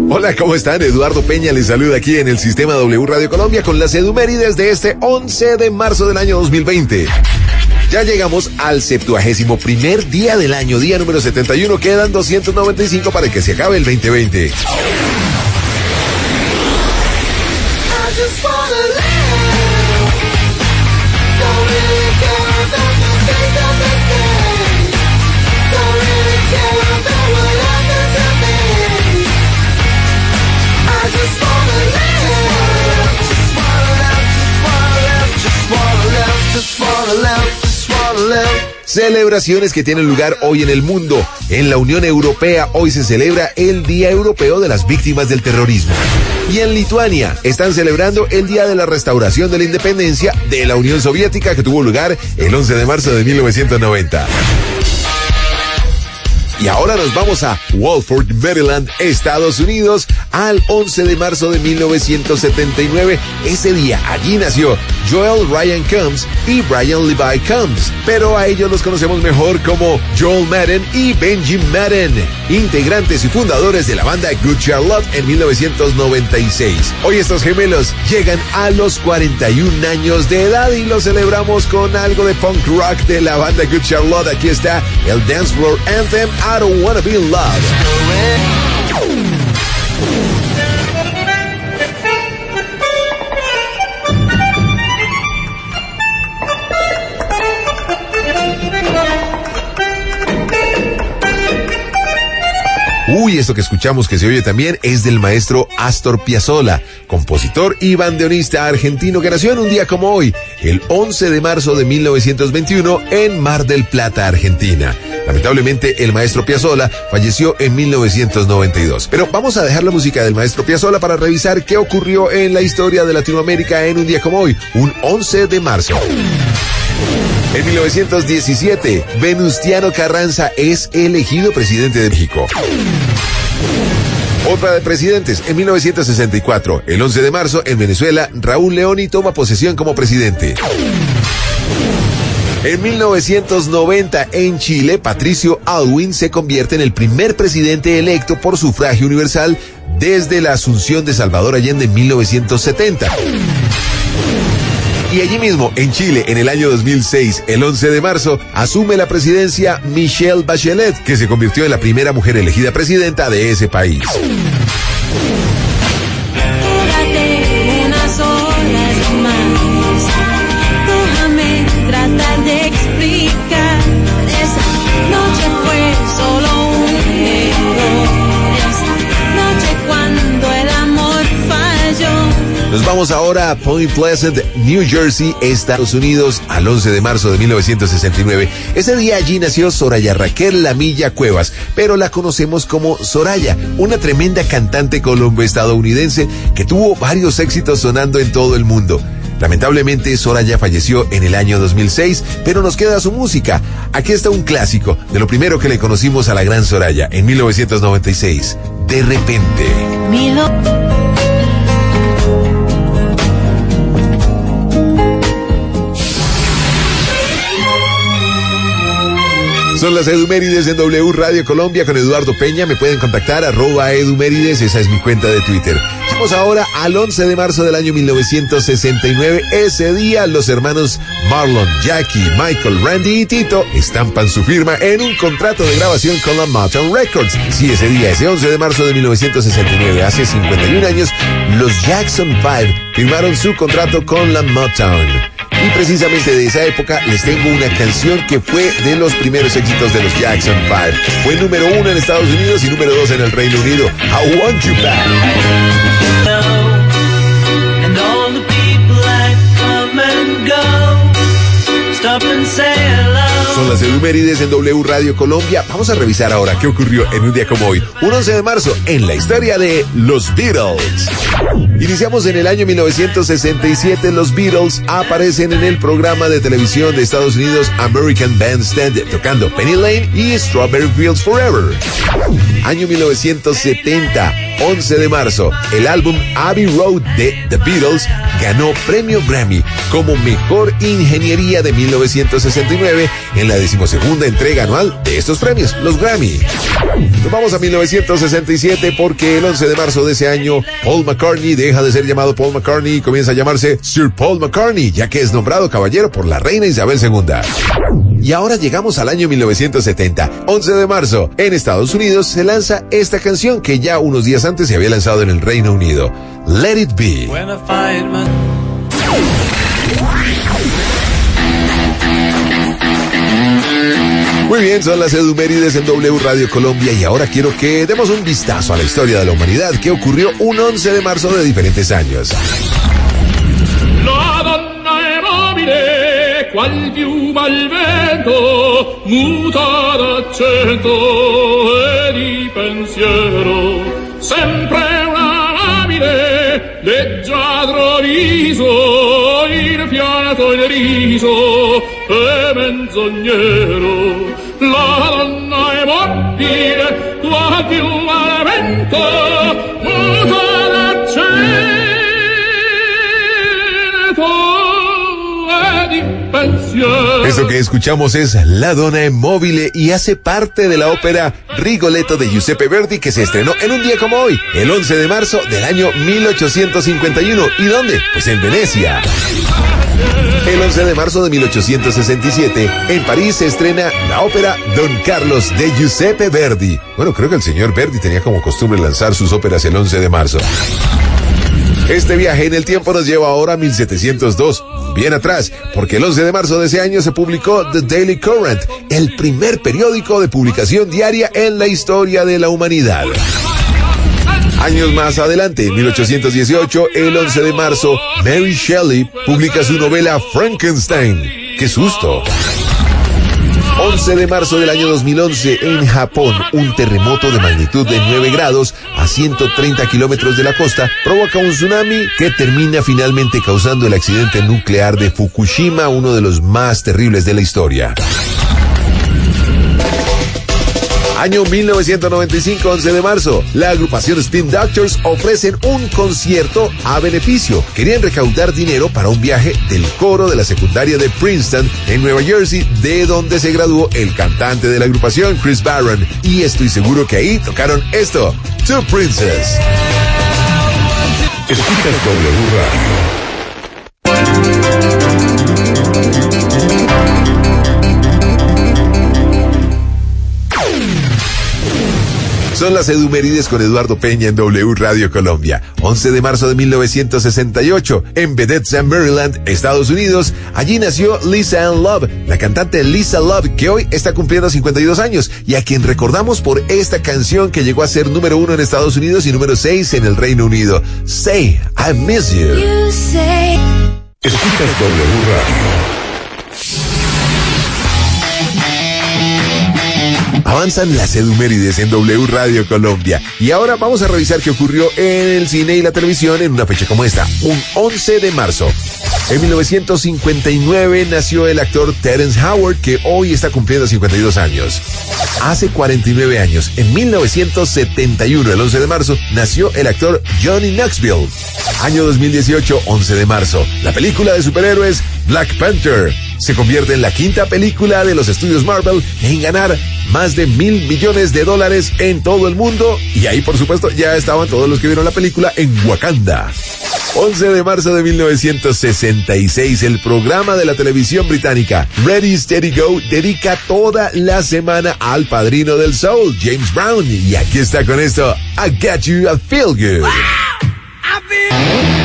Hola, ¿cómo están? Eduardo Peña les saluda aquí en el Sistema W Radio Colombia con las Edumérides de este 11 de marzo del año 2020. Ya llegamos al 71º día del año, día número 71. Quedan 295 para que se acabe el 2020. Celebraciones que tienen lugar hoy en el mundo. En la Unión Europea hoy se celebra el Día Europeo de las Víctimas del Terrorismo. Y en Lituania están celebrando el Día de la Restauración de la Independencia de la Unión Soviética, que tuvo lugar el 11 de marzo de 1990. Y ahora nos vamos a Walford, Maryland, Estados Unidos, al 11 de marzo de 1979. Ese día allí nació Joel Ryan Combs y Brian Levi Combs, pero a ellos los conocemos mejor como Joel Madden y Benji Madden, integrantes y fundadores de la banda Good Charlotte en 1996. Hoy estos gemelos llegan a los 41 años de edad y los celebramos con algo de punk rock de la banda Good Charlotte. Aquí está el Dance Floor Anthem, I Don't Wanna Be in Love. Uy, esto que escuchamos que se oye también es del maestro Astor Piazzolla, compositor y bandoneonista argentino que nació en un día como hoy, el 11 de marzo de 1921 en Mar del Plata, Argentina. Lamentablemente, el maestro Piazzolla falleció en 1992. Pero vamos a dejar la música del maestro Piazzolla para revisar qué ocurrió en la historia de Latinoamérica en un día como hoy, un 11 de marzo. En 1917, Venustiano Carranza es elegido presidente de México. Otra de presidentes, en 1964, el 11 de marzo, en Venezuela, Raúl Leoni toma posesión como presidente. En 1990, en Chile, Patricio Aylwin se convierte en el primer presidente electo por sufragio universal desde la asunción de Salvador Allende en 1970. Y allí mismo, en Chile, en el año 2006, el 11 de marzo, asume la presidencia Michelle Bachelet, que se convirtió en la primera mujer elegida presidenta de ese país. Quédate unas horas más, déjame tratar de explicar. Esa noche fue solo un error, esa noche cuando el amor falló. Nos vamos ahora a Point Pleasant, New Jersey, Estados Unidos, al 11 de marzo de 1969. Ese día allí nació Soraya Raquel Lamilla Cuevas, pero la conocemos como Soraya, una tremenda cantante colombo-estadounidense que tuvo varios éxitos sonando en todo el mundo. Lamentablemente, Soraya falleció en el año 2006, pero nos queda su música. Aquí está un clásico de lo primero que le conocimos a la gran Soraya en 1996, De repente. Son las Edumérides en W Radio Colombia con Eduardo Peña. Me pueden contactar @Edumérides, esa es mi cuenta de Twitter. Vamos ahora al 11 de marzo del año 1969. Ese día los hermanos Marlon, Jackie, Michael, Randy y Tito estampan su firma en un contrato de grabación con la Motown Records. Sí, ese día, ese 11 de marzo de 1969, hace 51 años, los Jackson 5 firmaron su contrato con la Motown. Y precisamente de esa época les tengo una canción que fue de los primeros éxitos de los Jackson 5. Fue número 1 en Estados Unidos y número 2 en el Reino Unido. I Want You Back. And all the people that come and go, stop and say hello. Son las Edumérides en W Radio Colombia. Vamos a revisar ahora qué ocurrió en un día como hoy, un 11 de marzo, en la historia de los Beatles. Iniciamos en el año 1967. Los Beatles aparecen en el programa de televisión de Estados Unidos American Bandstand, tocando Penny Lane y Strawberry Fields Forever. Año 1970, 11 de marzo, el álbum Abbey Road de The Beatles ganó premio Grammy como Mejor Ingeniería de 1969 en la 12ª entrega anual de estos premios, los Grammy. Nos vamos a 1967 porque el 11 de marzo de ese año, Paul McCartney deja de ser llamado Paul McCartney y comienza a llamarse Sir Paul McCartney, ya que es nombrado caballero por la reina Isabel II. Y ahora llegamos al año 1970, 11 de marzo. En Estados Unidos se lanza esta canción que ya unos días antes se había lanzado en el Reino Unido, Let It Be. Muy bien, son las Edumérides en W Radio Colombia y ahora quiero que demos un vistazo a la historia de la humanidad que ocurrió un 11 de marzo de diferentes años. La donna è mobile, qual piuma al vento, muta d'accento e di pensiero, sempre una amabile, leggiadro viso, il fiato il riso e menzognero. La donna è mobile, qual piuma al vento, muta d'accento. Esto que escuchamos es La Donna è Mobile y hace parte de la ópera Rigoletto de Giuseppe Verdi que se estrenó en un día como hoy, el 11 de marzo del año 1851. ¿Y dónde? Pues en Venecia. El 11 de marzo de 1867, en París se estrena la ópera Don Carlos de Giuseppe Verdi. Bueno, creo que el señor Verdi tenía como costumbre lanzar sus óperas el 11 de marzo. Este viaje en el tiempo nos lleva ahora a 1702, bien atrás, porque el 11 de marzo de ese año se publicó The Daily Current, el primer periódico de publicación diaria en la historia de la humanidad. Años más adelante, en 1818, el 11 de marzo, Mary Shelley publica su novela Frankenstein. ¡Qué susto! 11 de marzo del año 2011, en Japón, un terremoto de magnitud de 9 grados a 130 kilómetros de la costa provoca un tsunami que termina finalmente causando el accidente nuclear de Fukushima, uno de los más terribles de la historia. Año 1995, 11 de marzo, la agrupación Spin Doctors ofrecen un concierto a beneficio. Querían recaudar dinero para un viaje del coro de la secundaria de Princeton, en Nueva Jersey, de donde se graduó el cantante de la agrupación, Chris Barron. Y estoy seguro que ahí tocaron esto, Two Princes. Escuchas W Radio. Son las Edumérides con Eduardo Peña en W Radio Colombia. 11 de marzo de 1968, en Bethesda, Maryland, Estados Unidos. Allí nació Lisa Ann Love, la cantante Lisa Love, que hoy está cumpliendo 52 años y a quien recordamos por esta canción que llegó a ser número 1 en Estados Unidos y número 6 en el Reino Unido. Say I Miss You. Escuchas W Radio. Avanzan las Edumérides en W Radio Colombia. Y ahora vamos a revisar qué ocurrió en el cine y la televisión en una fecha como esta, un 11 de marzo. En 1959 nació el actor Terrence Howard, que hoy está cumpliendo 52 años. Hace 49 años, en 1971, el 11 de marzo, nació el actor Johnny Knoxville. Año 2018, 11 de marzo, la película de superhéroes Black Panther se convierte en la quinta película de los estudios Marvel en ganar más de $1,000 millones en todo el mundo. Y ahí, por supuesto, ya estaban todos los que vieron la película en Wakanda. 11 de marzo de 1966, el programa de la televisión británica Ready, Steady, Go dedica toda la semana al padrino del soul, James Brown. Y aquí está con esto, I Got You, I Feel Good. Wow, I feel...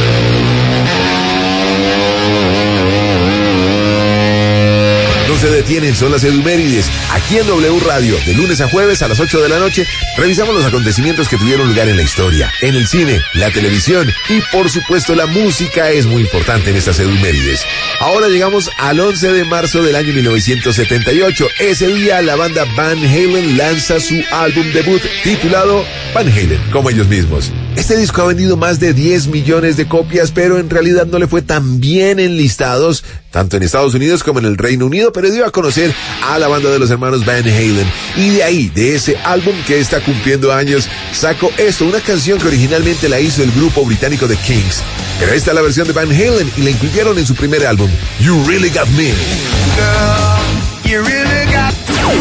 Se detienen, son las Edumérides. Aquí en W Radio, de lunes a jueves a las 8 de la noche, revisamos los acontecimientos que tuvieron lugar en la historia, en el cine, la televisión y por supuesto la música es muy importante en estas Edumérides. Ahora llegamos al 11 de marzo del año 1978. Ese día la banda Van Halen lanza su álbum debut titulado Van Halen, como ellos mismos. Este disco ha vendido más de 10 millones de copias, pero en realidad no le fue tan bien en listados, tanto en Estados Unidos como en el Reino Unido, pero dio a conocer a la banda de los hermanos Van Halen. Y de ahí, de ese álbum que está cumpliendo años, sacó esto, una canción que originalmente la hizo el grupo británico The Kings. Pero esta es la versión de Van Halen y la incluyeron en su primer álbum, You Really Got Me. Girl, You really got.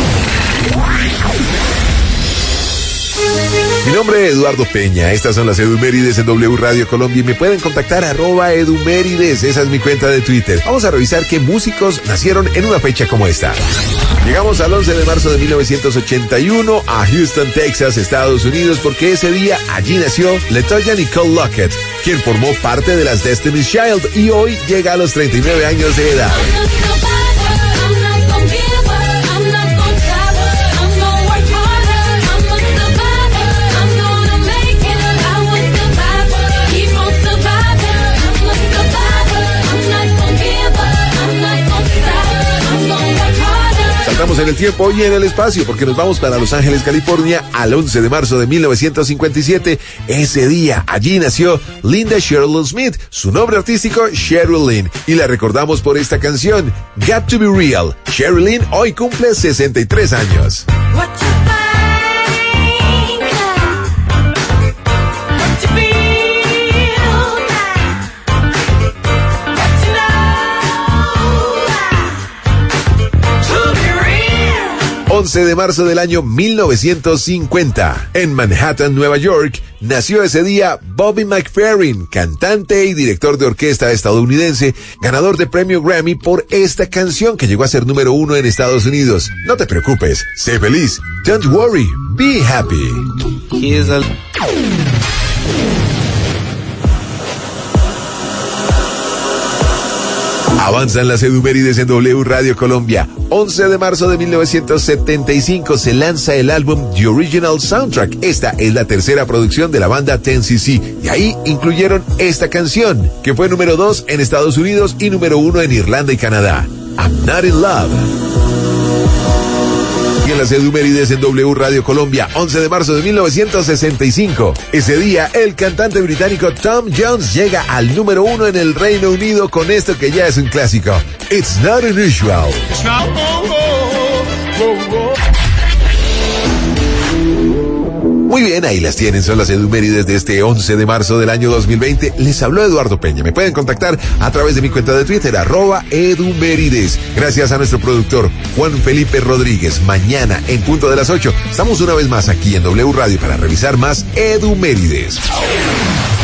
Mi nombre es Eduardo Peña, estas son las Edumérides en W Radio Colombia y me pueden contactar @Edumérides, esa es mi cuenta de Twitter. Vamos a revisar qué músicos nacieron en una fecha como esta. Llegamos al 11 de marzo de 1981 a Houston, Texas, Estados Unidos, porque ese día allí nació LaToya Nicole Lockett, quien formó parte de las Destiny's Child y hoy llega a los 39 años de edad. Estamos en el tiempo y en el espacio porque nos vamos para Los Ángeles, California, al 11 de marzo de 1957. Ese día allí nació Linda Sheryl Smith, su nombre artístico Sheryl Lynn, y la recordamos por esta canción, Got to Be Real. Sheryl Lynn hoy cumple 63 años. De marzo del año 1950. En Manhattan, Nueva York, nació ese día Bobby McFerrin, cantante y director de orquesta estadounidense, ganador de premio Grammy por esta canción que llegó a ser número 1 en Estados Unidos. No te preocupes, sé feliz. Don't worry, be happy. Avanzan las Edumérides en W Radio Colombia. 11 de marzo de 1975 se lanza el álbum The Original Soundtrack. Esta es la tercera producción de la banda 10cc. Y ahí incluyeron esta canción, que fue número 2 en Estados Unidos y número 1 en Irlanda y Canadá. I'm Not in Love. Y en las Edumérides en W Radio Colombia, 11 de marzo de 1965. Ese día, el cantante británico Tom Jones llega al número 1 en el Reino Unido con esto que ya es un clásico. It's Not Unusual. It's not, Muy bien, ahí las tienen, son las Edumérides de este 11 de marzo del año 2020. Les habló Eduardo Peña. Me pueden contactar a través de mi cuenta de Twitter, @Edumérides. Gracias a nuestro productor, Juan Felipe Rodríguez. Mañana, en punto de las 8, estamos una vez más aquí en W Radio para revisar más Edumérides.